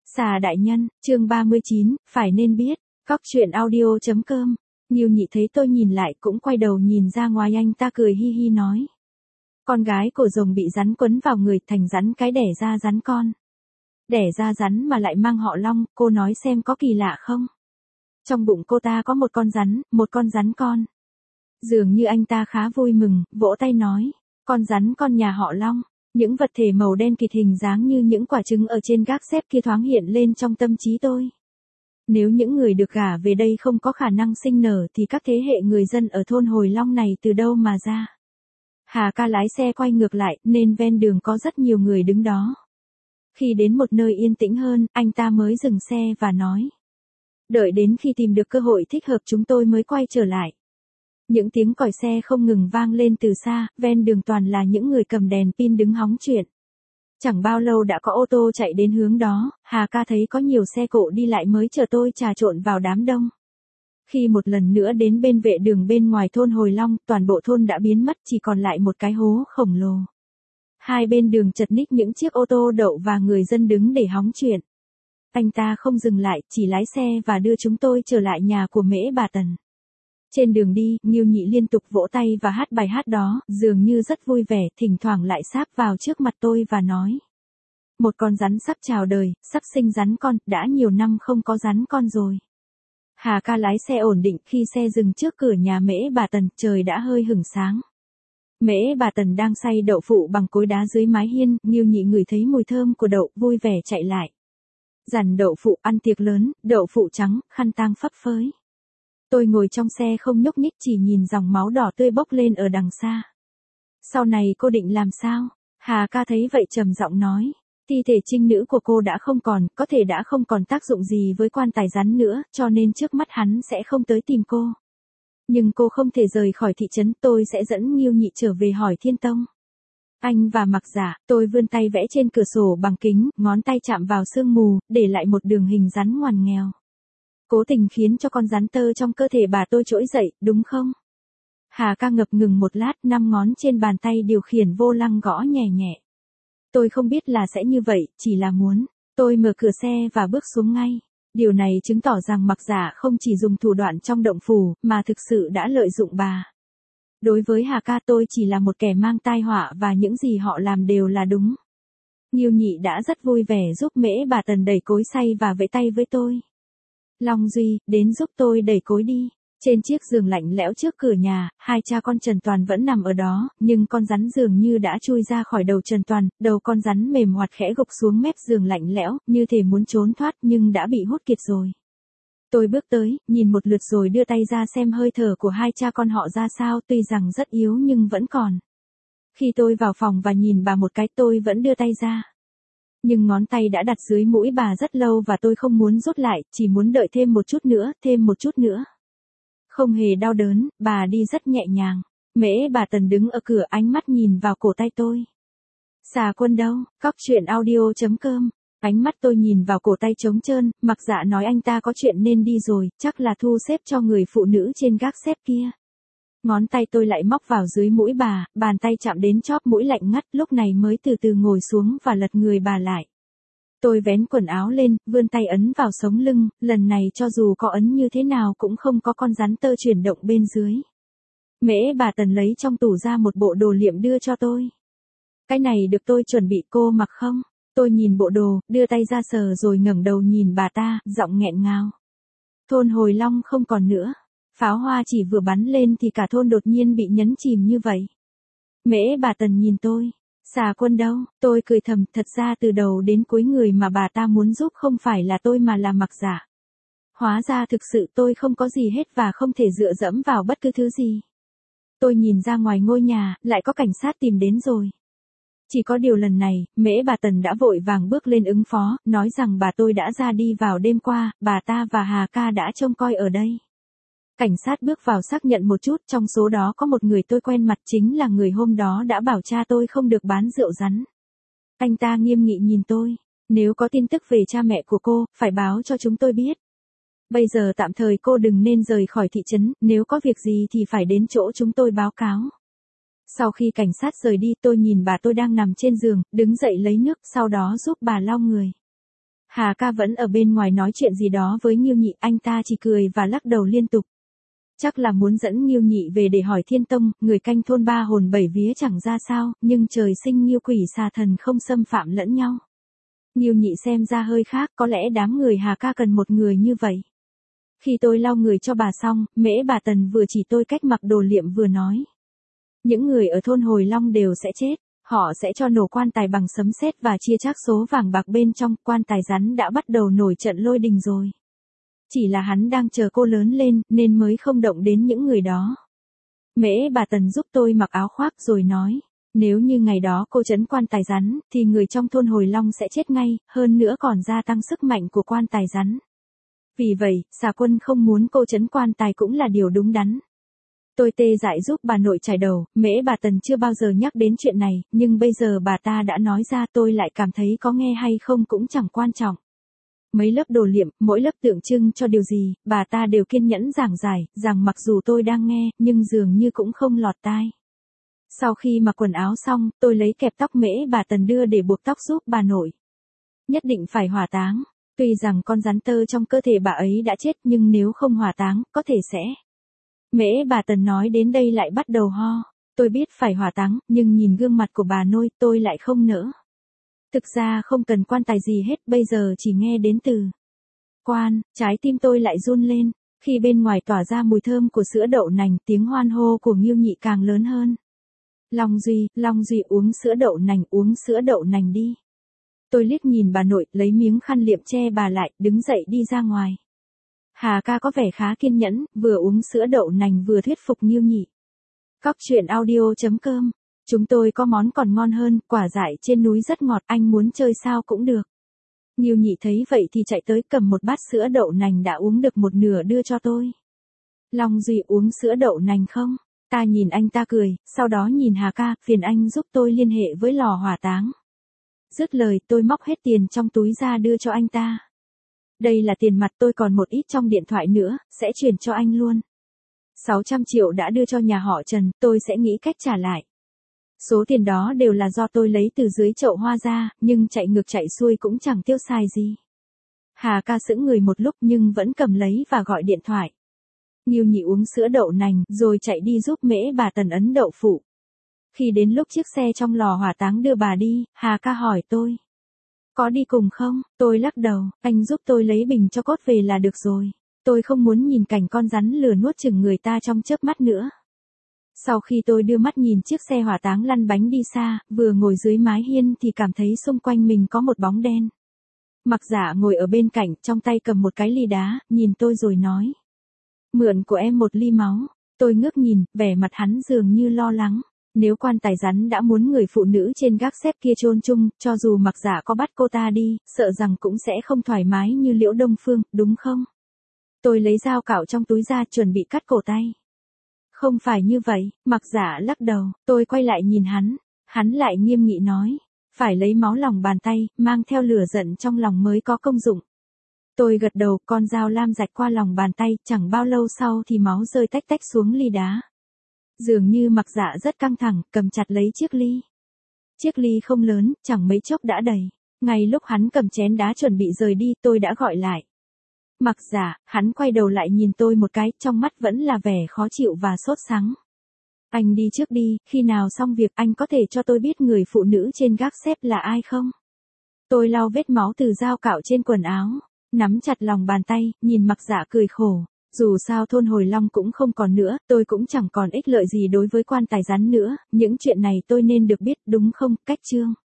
Xà đại nhân, chương 39, phải nên biết. Góc truyện audio.com. Nghiêu Nhị thấy tôi nhìn lại cũng quay đầu nhìn ra ngoài, anh ta cười hi hi nói. Con gái của rồng bị rắn quấn vào người, thành rắn cái đẻ ra rắn con. Đẻ ra rắn mà lại mang họ Long, cô nói xem có kỳ lạ không? Trong bụng cô ta có một con rắn con. Dường như anh ta khá vui mừng, vỗ tay nói. Con rắn con nhà họ Long. Những vật thể màu đen kịt hình dáng như những quả trứng ở trên gác xếp kia thoáng hiện lên trong tâm trí tôi. Nếu những người được gả về đây không có khả năng sinh nở thì các thế hệ người dân ở thôn Hồi Long này từ đâu mà ra? Hà ca lái xe quay ngược lại nên ven đường có rất nhiều người đứng đó. Khi đến một nơi yên tĩnh hơn, anh ta mới dừng xe và nói. Đợi đến khi tìm được cơ hội thích hợp chúng tôi mới quay trở lại. Những tiếng còi xe không ngừng vang lên từ xa, ven đường toàn là những người cầm đèn pin đứng hóng chuyện. Chẳng bao lâu đã có ô tô chạy đến hướng đó, Hà ca thấy có nhiều xe cộ đi lại mới chờ tôi trà trộn vào đám đông. Khi một lần nữa đến bên vệ đường bên ngoài thôn Hồi Long, toàn bộ thôn đã biến mất, chỉ còn lại một cái hố khổng lồ. Hai bên đường chật ních những chiếc ô tô đậu và người dân đứng để hóng chuyện. Anh ta không dừng lại, chỉ lái xe và đưa chúng tôi trở lại nhà của Mễ bà Tần. Trên đường đi, Nghiêu Nhị liên tục vỗ tay và hát bài hát đó, dường như rất vui vẻ, thỉnh thoảng lại sáp vào trước mặt tôi và nói. Một con rắn sắp chào đời, sắp sinh rắn con, đã nhiều năm không có rắn con rồi. Hà ca lái xe ổn định, khi xe dừng trước cửa nhà Mễ bà Tần, trời đã hơi hửng sáng. Mễ bà Tần đang xay đậu phụ bằng cối đá dưới mái hiên, Nghiêu Nhị ngửi thấy mùi thơm của đậu, vui vẻ chạy lại. Dằn đậu phụ, ăn tiệc lớn, đậu phụ trắng, khăn tang phấp phới. Tôi ngồi trong xe không nhúc nhích, chỉ nhìn dòng máu đỏ tươi bốc lên ở đằng xa. Sau này cô định làm sao? Hà ca thấy vậy trầm giọng nói. Thi thể trinh nữ của cô đã không còn, có thể đã không còn tác dụng gì với quan tài rắn nữa, cho nên trước mắt hắn sẽ không tới tìm cô. Nhưng cô không thể rời khỏi thị trấn, tôi sẽ dẫn Nghiêu Nhị trở về hỏi Thiên Tông. Anh và Mặc Giả, tôi vươn tay vẽ trên cửa sổ bằng kính, ngón tay chạm vào sương mù, để lại một đường hình rắn ngoằn nghèo. Cố tình khiến cho con rắn tơ trong cơ thể bà tôi trỗi dậy, đúng không? Hà ca ngập ngừng một lát, 5 ngón trên bàn tay điều khiển vô lăng gõ nhẹ nhẹ. Tôi không biết là sẽ như vậy, chỉ là muốn. Tôi mở cửa xe và bước xuống ngay. Điều này chứng tỏ rằng Mặc Giả không chỉ dùng thủ đoạn trong động phủ, mà thực sự đã lợi dụng bà. Đối với Hà ca tôi chỉ là một kẻ mang tai họa và những gì họ làm đều là đúng. Nghiêu Nhị đã rất vui vẻ giúp Mễ bà Tần đẩy cối xay và vẫy tay với tôi. Long Duy, đến giúp tôi đẩy cối đi. Trên chiếc giường lạnh lẽo trước cửa nhà, hai cha con Trần Toàn vẫn nằm ở đó, nhưng con rắn dường như đã chui ra khỏi đầu Trần Toàn, đầu con rắn mềm hoạt khẽ gục xuống mép giường lạnh lẽo, như thể muốn trốn thoát nhưng đã bị hút kiệt rồi. Tôi bước tới, nhìn một lượt rồi đưa tay ra xem hơi thở của hai cha con họ ra sao, tuy rằng rất yếu nhưng vẫn còn. Khi tôi vào phòng và nhìn bà một cái, tôi vẫn đưa tay ra. Nhưng ngón tay đã đặt dưới mũi bà rất lâu và tôi không muốn rút lại, chỉ muốn đợi thêm một chút nữa. Không hề đau đớn, bà đi rất nhẹ nhàng. Mễ bà Tần đứng ở cửa, ánh mắt nhìn vào cổ tay tôi. Xà Quân đâu? Góc truyện audio.com. Ánh mắt tôi nhìn vào cổ tay trống trơn, Mặc Dạ nói anh ta có chuyện nên đi rồi, chắc là thu xếp cho người phụ nữ trên gác xếp kia. Ngón tay tôi lại móc vào dưới mũi bà, bàn tay chạm đến chóp mũi lạnh ngắt, lúc này mới từ từ ngồi xuống và lật người bà lại. Tôi vén quần áo lên, vươn tay ấn vào sống lưng, lần này cho dù có ấn như thế nào cũng không có con rắn tơ chuyển động bên dưới. Mễ bà Tần lấy trong tủ ra một bộ đồ liệm đưa cho tôi. Cái này được tôi chuẩn bị, cô mặc không? Tôi nhìn bộ đồ, đưa tay ra sờ rồi ngẩng đầu nhìn bà ta, giọng nghẹn ngào. Thôn Hồi Long không còn nữa. Pháo hoa chỉ vừa bắn lên thì cả thôn đột nhiên bị nhấn chìm như vậy. Mễ bà Tần nhìn tôi. Xà Quân đâu? Tôi cười thầm, thật ra từ đầu đến cuối người mà bà ta muốn giúp không phải là tôi mà là Mặc Giả. Hóa ra thực sự tôi không có gì hết và không thể dựa dẫm vào bất cứ thứ gì. Tôi nhìn ra ngoài ngôi nhà, lại có cảnh sát tìm đến rồi. Chỉ có điều lần này, Mễ bà Tần đã vội vàng bước lên ứng phó, nói rằng bà tôi đã ra đi vào đêm qua, bà ta và Hà ca đã trông coi ở đây. Cảnh sát bước vào xác nhận một chút, trong số đó có một người tôi quen mặt, chính là người hôm đó đã bảo cha tôi không được bán rượu rắn. Anh ta nghiêm nghị nhìn tôi. Nếu có tin tức về cha mẹ của cô, phải báo cho chúng tôi biết. Bây giờ tạm thời cô đừng nên rời khỏi thị trấn, nếu có việc gì thì phải đến chỗ chúng tôi báo cáo. Sau khi cảnh sát rời đi, tôi nhìn bà tôi đang nằm trên giường, đứng dậy lấy nước, sau đó giúp bà lau người. Hà ca vẫn ở bên ngoài nói chuyện gì đó với Nghiêu Nhị, anh ta chỉ cười và lắc đầu liên tục. Chắc là muốn dẫn Nghiêu Nhị về để hỏi Thiên Tông, người canh thôn ba hồn bảy vía chẳng ra sao, nhưng trời sinh Nghiêu quỷ xà thần không xâm phạm lẫn nhau. Nghiêu Nhị xem ra hơi khác, có lẽ đám người Hà ca cần một người như vậy. Khi tôi lau người cho bà xong, Mễ bà Tần vừa chỉ tôi cách mặc đồ liệm vừa nói. Những người ở thôn Hồi Long đều sẽ chết, họ sẽ cho nổ quan tài bằng sấm sét và chia chác số vàng bạc bên trong, quan tài rắn đã bắt đầu nổi trận lôi đình rồi. Chỉ là hắn đang chờ cô lớn lên, nên mới không động đến những người đó. Mễ bà Tần giúp tôi mặc áo khoác rồi nói, nếu như ngày đó cô trấn quan tài rắn, thì người trong thôn Hồi Long sẽ chết ngay, hơn nữa còn gia tăng sức mạnh của quan tài rắn. Vì vậy, Xà Quân không muốn cô trấn quan tài cũng là điều đúng đắn. Tôi tê dại giúp bà nội chải đầu, Mễ bà Tần chưa bao giờ nhắc đến chuyện này, nhưng bây giờ bà ta đã nói ra, tôi lại cảm thấy có nghe hay không cũng chẳng quan trọng. Mấy lớp đồ liệm, mỗi lớp tượng trưng cho điều gì, bà ta đều kiên nhẫn giảng giải, rằng mặc dù tôi đang nghe, nhưng dường như cũng không lọt tai. Sau khi mặc quần áo xong, tôi lấy kẹp tóc Mễ bà Tần đưa để buộc tóc giúp bà nội. Nhất định phải hỏa táng. Tuy rằng con rắn tơ trong cơ thể bà ấy đã chết, nhưng nếu không hỏa táng, có thể sẽ. Mễ bà Tần nói đến đây lại bắt đầu ho. Tôi biết phải hỏa táng, nhưng nhìn gương mặt của bà nội, tôi lại không nỡ. Thực ra không cần quan tài gì hết, bây giờ chỉ nghe đến từ quan, trái tim tôi lại run lên. Khi bên ngoài tỏa ra mùi thơm của sữa đậu nành, tiếng hoan hô của Nghiêu Nhị càng lớn hơn. Long Duy uống sữa đậu nành đi. Tôi liếc nhìn bà nội, lấy miếng khăn liệm che bà lại, đứng dậy đi ra ngoài. Hà ca có vẻ khá kiên nhẫn, vừa uống sữa đậu nành vừa thuyết phục Nghiêu Nhị. Cóc truyện audio.com. Chúng tôi có món còn ngon hơn, quả dại trên núi rất ngọt, anh muốn chơi sao cũng được. Nghiêu Nhị thấy vậy thì chạy tới cầm một bát sữa đậu nành đã uống được một nửa đưa cho tôi. Long Duy uống sữa đậu nành không? Ta nhìn anh ta cười, sau đó nhìn Hà ca, phiền anh giúp tôi liên hệ với lò hỏa táng. Dứt lời, tôi móc hết tiền trong túi ra đưa cho anh ta. Đây là tiền mặt, tôi còn một ít trong điện thoại nữa, sẽ chuyển cho anh luôn. 600 triệu đã đưa cho nhà họ Trần, tôi sẽ nghĩ cách trả lại. Số tiền đó đều là do tôi lấy từ dưới chậu hoa ra, nhưng chạy ngược chạy xuôi cũng chẳng tiêu xài gì. Hà ca sững người một lúc nhưng vẫn cầm lấy và gọi điện thoại. Nghiêu Nhị uống sữa đậu nành rồi chạy đi giúp Mễ bà Tần ấn đậu phụ. Khi đến lúc chiếc xe trong lò hỏa táng đưa bà đi, Hà ca hỏi tôi. Có đi cùng không? Tôi lắc đầu, anh giúp tôi lấy bình cho cốt về là được rồi. Tôi không muốn nhìn cảnh con rắn lửa nuốt chửng người ta trong chớp mắt nữa. Sau khi tôi đưa mắt nhìn chiếc xe hỏa táng lăn bánh đi xa, vừa ngồi dưới mái hiên thì cảm thấy xung quanh mình có một bóng đen. Mặc Dạ ngồi ở bên cạnh, trong tay cầm một cái ly đá, nhìn tôi rồi nói. Mượn của em một ly máu. Tôi ngước nhìn, vẻ mặt hắn dường như lo lắng. Nếu quan tài rắn đã muốn người phụ nữ trên gác xếp kia chôn chung, cho dù Mặc Dạ có bắt cô ta đi, sợ rằng cũng sẽ không thoải mái như Liễu Đông Phương, đúng không? Tôi lấy dao cạo trong túi ra chuẩn bị cắt cổ tay. Không phải như vậy, Mặc Dạ lắc đầu, tôi quay lại nhìn hắn lại nghiêm nghị nói, phải lấy máu lòng bàn tay, mang theo lửa giận trong lòng mới có công dụng. Tôi gật đầu, con dao lam rạch qua lòng bàn tay, chẳng bao lâu sau thì máu rơi tách tách xuống ly đá. Dường như Mặc Dạ rất căng thẳng, cầm chặt lấy chiếc ly. Chiếc ly không lớn, chẳng mấy chốc đã đầy. Ngay lúc hắn cầm chén đá chuẩn bị rời đi, tôi đã gọi lại. Mặc Dạ, hắn quay đầu lại nhìn tôi một cái, trong mắt vẫn là vẻ khó chịu và sốt sắng. Anh đi trước đi, khi nào xong việc anh có thể cho tôi biết người phụ nữ trên gác xếp là ai không? Tôi lau vết máu từ dao cạo trên quần áo, nắm chặt lòng bàn tay, nhìn Mặc Dạ cười khổ. Dù sao thôn Hồi Long cũng không còn nữa, tôi cũng chẳng còn ích lợi gì đối với quan tài rắn nữa, những chuyện này tôi nên được biết, đúng không? Cách chương.